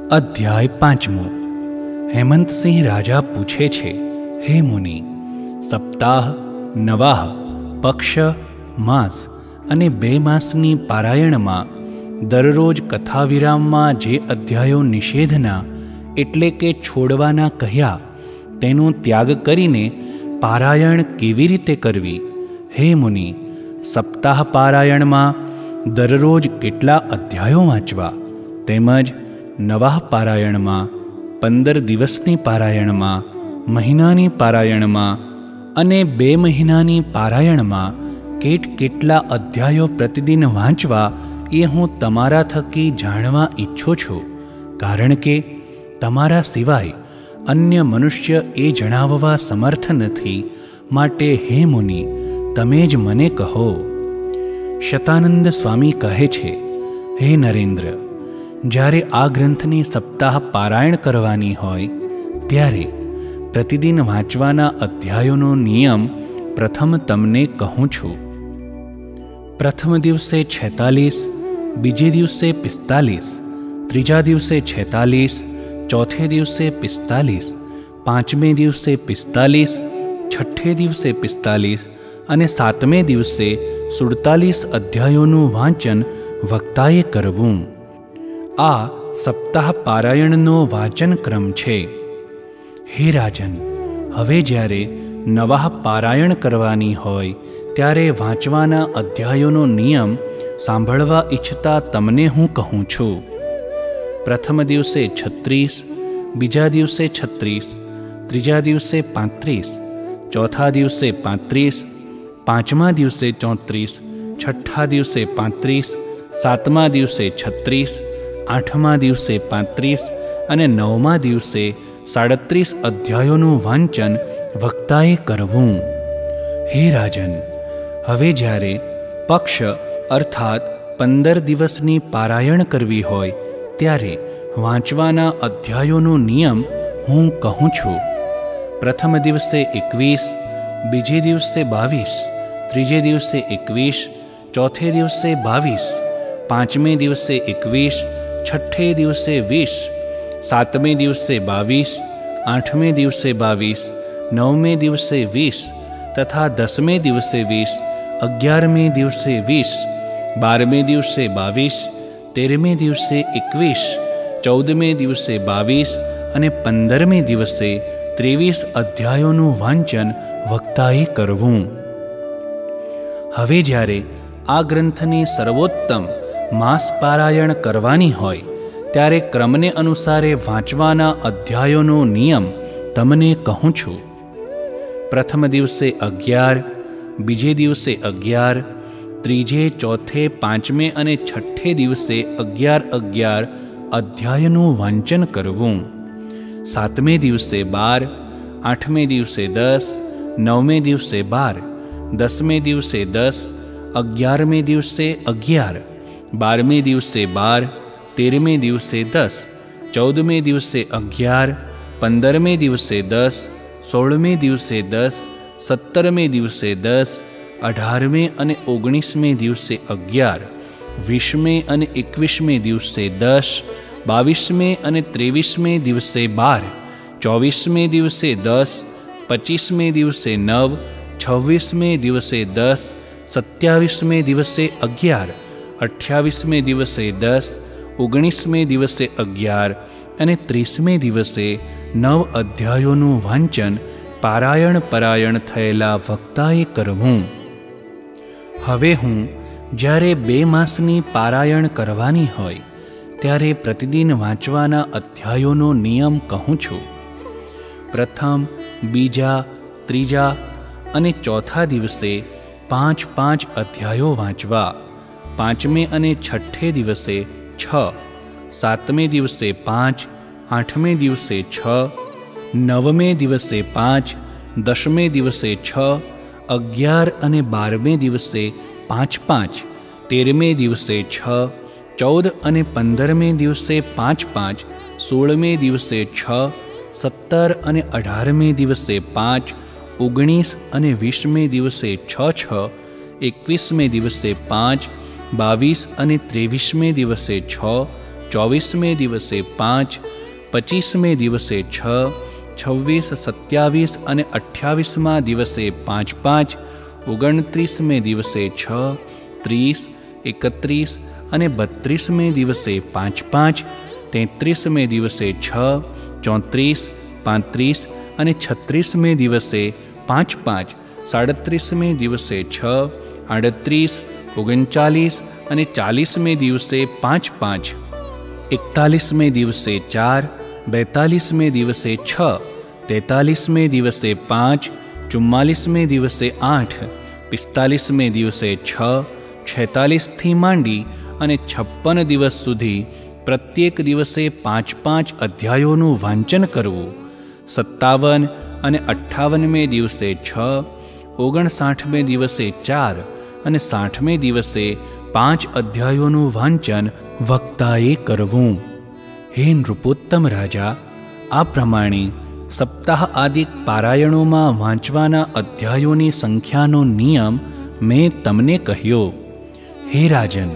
અધ્યાય 5. હેમંતસિંહ રાજા પૂછે છે, હે મુનિ, સપ્તાહ, નવાહ, પક્ષ, માસ અને 2 માસની પારાયણમાં દરરોજ કથાવિરામમાં જે અધ્યાયો નિષેધના એટલે કે છોડવાના કહ્યા તેનો ત્યાગ કરીને પારાયણ કેવી રીતે કરવી? હે મુનિ, સપ્તાહ પારાયણમાં દરરોજ કેટલા અધ્યાયો વાંચવા, તેમજ નવાહ પારાયણમાં 15 દિવસની પારાયણમાં, મહિનાની પારાયણમાં અને 2 મહિનાની પારાયણમાં કેટલા અધ્યાયો પ્રતિદિન વાંચવા એ હું તમારા થકી જાણવા ઈચ્છું છું, કારણ કે તમારા સિવાય અન્ય મનુષ્ય એ જણાવવા સમર્થ નથી. માટે હે મુનિ, તમે જ મને કહો. શતાનંદ સ્વામી કહે છે, હે નરેન્દ્ર, જ્યારે આ ગ્રંથની સપ્તાહ પારાયણ કરવાની હોય ત્યારે પ્રતિદિન વાંચવાના અધ્યાયોનો નિયમ પ્રથમ તમને કહું છું. પ્રથમ દિવસે 46, બીજે દિવસે 45, ત્રીજા દિવસે 46, ચોથે દિવસે 45, પાંચમે દિવસે 45, છઠ્ઠે દિવસે 45 અને 7મે દિવસે 47 અધ્યાયોનું વાંચન વક્તાએ કરવું. આ સપ્તાહ પારાયણનો વાંચન ક્રમ છે. હે રાજન, હવે જ્યારે નવાહ પારાયણ કરવાની હોય ત્યારે વાંચવાના અધ્યાયોનો નિયમ સાંભળવા ઈચ્છતા તમને હું કહું છું. પ્રથમ દિવસે 36, બીજા દિવસે 36, ત્રીજા દિવસે 35, ચોથા દિવસે 35, પાંચમા દિવસે 34, છઠ્ઠા દિવસે 35, 7મા દિવસે 36, 8મા દિવસે 35 અને 9મા દિવસે 37 અધ્યાયોનું વાંચન વક્તાએ કરવું. હે રાજન, હવે જ્યારે પક્ષ અર્થાત 15 દિવસની પારાયણ કરવી હોય ત્યારે વાંચવાના અધ્યાયોનો નિયમ હું કહું છું. પ્રથમ દિવસે 21, બીજે દિવસે 22, ત્રીજે દિવસે 21, ચોથે દિવસે 22, પાંચમે દિવસે 21, છઠ્ઠે દિવસે 20, 7મે દિવસે 22, 8મે દિવસે 22, 9મે દિવસે 20 તથા 10મે દિવસે 20, 11મે દિવસે 20, 12મે દિવસે 22, 13મે દિવસે 21, 14મે દિવસે 22 અને 15મે દિવસે 23 અધ્યાયોનું વાંચન વક્તાએ કરવું. હવે જ્યારે આ ગ્રંથની સર્વોત્તમ માસ પારાયણ કરવાની હોય ત્યારે ક્રમને અનુસારે વાંચવાના અધ્યાયોનો નિયમ તમને કહું છું. પ્રથમ દિવસે 11, બીજે દિવસે 11, ત્રીજે, ચોથે, પાંચમે અને છઠ્ઠે દિવસે 11 અધ્યાયનું વાંચન કરવું. 7મે દિવસે 12, 8મે દિવસે 10, 9મે દિવસે 12, 10મે દિવસે 10, 11મે દિવસે 11, 12મે દિવસે 12, 13મે દિવસે 10, 14મે દિવસે 11, 15મે દિવસે 10, 16મે દિવસે 10, 17મે દિવસે 10, 18મે અને 19મે દિવસે 11, 20મે અને 21મે દિવસે 10, 22મે અને 23મે દિવસે 12, 24મે દિવસે 10, 25મે દિવસે 9, 26મે દિવસે 10, 27મે દિવસે 11, 28મે દિવસે 10, 19મે દિવસે 11 અને 30મે દિવસે 9 અધ્યાયોનું વાંચન પરાયણ થયેલા વક્તાએ કરવું. હવે હું જ્યારે 2 માસની પારાયણ કરવાની હોય ત્યારે પ્રતિદિન વાંચવાના અધ્યાયોનો નિયમ કહું છું. પ્રથમ, બીજા, ત્રીજા અને ચોથા દિવસે 5 અધ્યાયો વાંચવા. પાંચમે અને છઠ્ઠે દિવસે 6, 7મે દિવસે 5, 8મે દિવસે 6, 9મે દિવસે 5, 10મે દિવસે 6, 11 અને 12મે દિવસે 5, 13મે દિવસે 6, 14 અને 15મે દિવસે 5, 16મે દિવસે 6, 17 અને 18મે દિવસે 5, 19 અને 20મે દિવસે 6, 21મે દિવસે 5, 22 અને 23મે દિવસે 6, 24મે દિવસે 5, 25મે દિવસે 6, 26, 27 અને 28મા દિવસે 5, 29મે દિવસે 6, 30, 31 અને 32મે દિવસે 5, 33મે દિવસે 6, 34, 35 અને 36મે દિવસે 5, 37મે દિવસે 6, 38, 39 અને 40મે દિવસે 5, 41મે દિવસે 4, 42મે દિવસે 6, 43મે દિવસે 5, 44મે દિવસે 8, 45મે દિવસે 6, 46થી માંડી અને 56 દિવસ સુધી પ્રત્યેક દિવસે 5 અધ્યાયોનું વાંચન કરવું. 57 અને 58મે દિવસે 6, 59મે દિવસે 4 અને 60મે દિવસે 5 અધ્યાયોનું વાંચન વક્તાએ કરવું. હે નૃપોત્તમ રાજા, આ પ્રમાણે સપ્તાહ આદિક પારાયણોમાં વાંચવાના અધ્યાયોની સંખ્યાનો નિયમ મેં તમને કહ્યો. હે રાજન,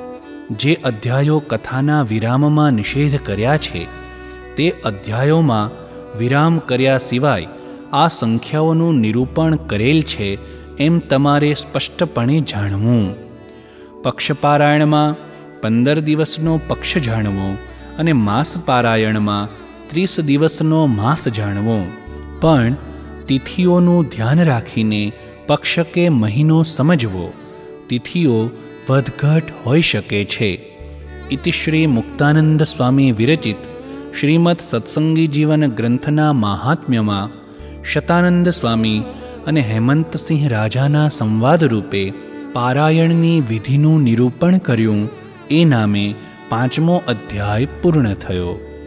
જે અધ્યાયો કથાના વિરામમાં નિષેધ કર્યા છે તે અધ્યાયોમાં વિરામ કર્યા સિવાય આ સંખ્યાઓનું નિરૂપણ કરેલ છે એમ તમારે સ્પષ્ટપણે જાણવું. પક્ષપારાયણમાં 15 દિવસનો પક્ષ જાણવો અને માસપારાયણમાં 30 દિવસનો માસ જાણવો. પણ તિથિઓનું ધ્યાન રાખીને પક્ષ કે મહિનો સમજવો. તિથિઓ વધઘટ હોઈ શકે છે. ઇતિ શ્રી મુક્તાનંદ સ્વામી વિરચિત શ્રીમદ સત્સંગી જીવન ગ્રંથના મહાત્મ્યમાં શતાનંદ સ્વામી અને હેમંતસિંહ રાજાના સંવાદ રૂપે પારાયણની વિધિનું નિરૂપણ કર્યું એ નામે 5મો અધ્યાય પૂર્ણ થયો.